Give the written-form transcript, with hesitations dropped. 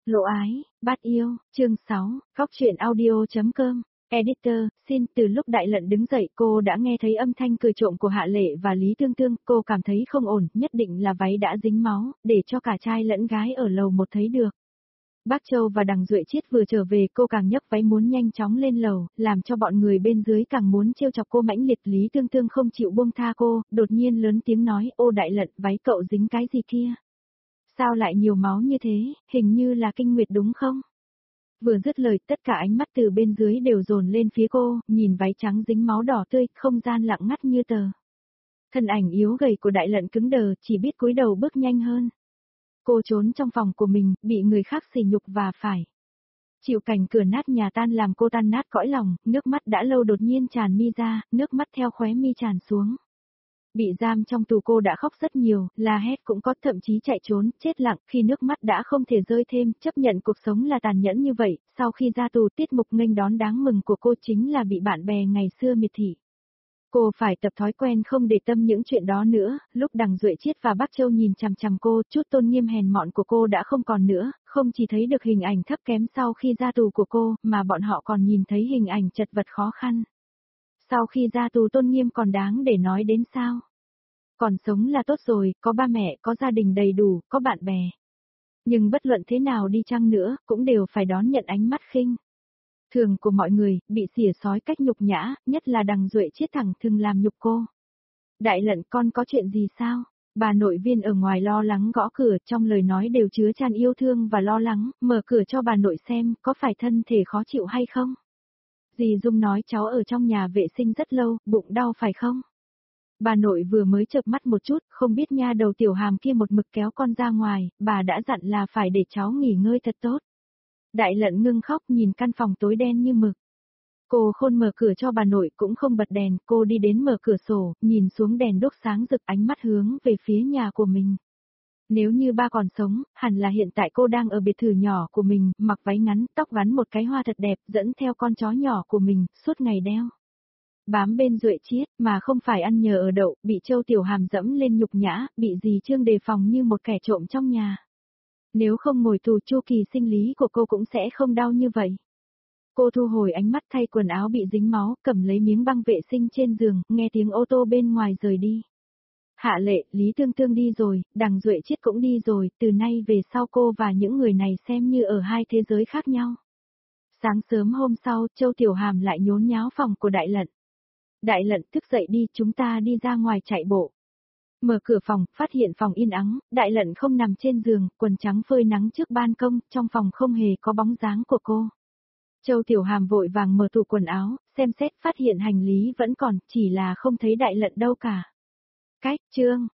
Lộ ái, bát yêu, chương 6, Cóc truyện audio.com. Editor, xin. Từ lúc Đại Lận đứng dậy cô đã nghe thấy âm thanh cười trộm của Hạ Lệ và Lý Tương Tương, cô cảm thấy không ổn, nhất định là váy đã dính máu, để cho cả trai lẫn gái ở lầu một thấy được. Bác Châu và Đằng Duệ Chiết vừa trở về, cô càng nhấc váy muốn nhanh chóng lên lầu, làm cho bọn người bên dưới càng muốn trêu chọc cô mãnh liệt. Lý Tương Tương không chịu buông tha cô, đột nhiên lớn tiếng nói: "Ô Đại Lận, váy cậu dính cái gì kia? Sao lại nhiều máu như thế, hình như là kinh nguyệt đúng không?" Vừa dứt lời, tất cả ánh mắt từ bên dưới đều dồn lên phía cô, nhìn váy trắng dính máu đỏ tươi, không gian lặng ngắt như tờ. Thân ảnh yếu gầy của Đại Lận cứng đờ, chỉ biết cúi đầu bước nhanh hơn. Cô trốn trong phòng của mình, bị người khác sỉ nhục và phải chịu cảnh cửa nát nhà tan làm cô tan nát cõi lòng, nước mắt đã lâu đột nhiên tràn mi ra, nước mắt theo khóe mi tràn xuống. Bị giam trong tù cô đã khóc rất nhiều, la hét cũng có, thậm chí chạy trốn, chết lặng, khi nước mắt đã không thể rơi thêm, chấp nhận cuộc sống là tàn nhẫn như vậy. Sau khi ra tù, tiết mục nghênh đón đáng mừng của cô chính là bị bạn bè ngày xưa miệt thị. Cô phải tập thói quen không để tâm những chuyện đó nữa. Lúc Đằng Duệ Chiết và Bác Châu nhìn chằm chằm cô, chút tôn nghiêm hèn mọn của cô đã không còn nữa, không chỉ thấy được hình ảnh thấp kém sau khi ra tù của cô, mà bọn họ còn nhìn thấy hình ảnh chật vật khó khăn. Sau khi ra tù tôn nghiêm còn đáng để nói đến sao? Còn sống là tốt rồi, có ba mẹ, có gia đình đầy đủ, có bạn bè. Nhưng bất luận thế nào đi chăng nữa, cũng đều phải đón nhận ánh mắt khinh thường của mọi người, bị xỉa xói cách nhục nhã, nhất là Đằng Duệ Chiết thẳng thừng làm nhục cô. "Đại Lận, con có chuyện gì sao?" Bà nội viên ở ngoài lo lắng gõ cửa, trong lời nói đều chứa tràn yêu thương và lo lắng. "Mở cửa cho bà nội xem, có phải thân thể khó chịu hay không? Dì Dung nói cháu ở trong nhà vệ sinh rất lâu, bụng đau phải không?" Bà nội vừa mới chợp mắt một chút, không biết nha đầu Tiểu Hàm kia một mực kéo con ra ngoài, bà đã dặn là phải để cháu nghỉ ngơi thật tốt. Đại Lận ngưng khóc, nhìn căn phòng tối đen như mực. Cô khôn mở cửa cho bà nội, cũng không bật đèn, cô đi đến mở cửa sổ, nhìn xuống đèn đốt sáng rực, ánh mắt hướng về phía nhà của mình. Nếu như ba còn sống, hẳn là hiện tại cô đang ở biệt thự nhỏ của mình, mặc váy ngắn, tóc gắn một cái hoa thật đẹp, dẫn theo con chó nhỏ của mình, suốt ngày đeo bám bên Duệ Chiết, mà không phải ăn nhờ ở đậu, bị Châu Tiểu Hàm dẫm lên nhục nhã, bị dì Trương đề phòng như một kẻ trộm trong nhà. Nếu không ngồi tù, chu kỳ sinh lý của cô cũng sẽ không đau như vậy. Cô thu hồi ánh mắt, thay quần áo bị dính máu, cầm lấy miếng băng vệ sinh trên giường, nghe tiếng ô tô bên ngoài rời đi. Hạ Lệ, Lý Tương Tương đi rồi, Đằng Duệ Chiết cũng đi rồi, từ nay về sau cô và những người này xem như ở hai thế giới khác nhau. Sáng sớm hôm sau, Châu Tiểu Hàm lại nhốn nháo phòng của Đại Lận. "Đại Lận, thức dậy đi, chúng ta đi ra ngoài chạy bộ." Mở cửa phòng, phát hiện phòng yên ắng, Đại Lận không nằm trên giường, quần trắng phơi nắng trước ban công, trong phòng không hề có bóng dáng của cô. Châu Tiểu Hàm vội vàng mở tủ quần áo, xem xét, phát hiện hành lý vẫn còn, chỉ là không thấy Đại Lận đâu cả. Chương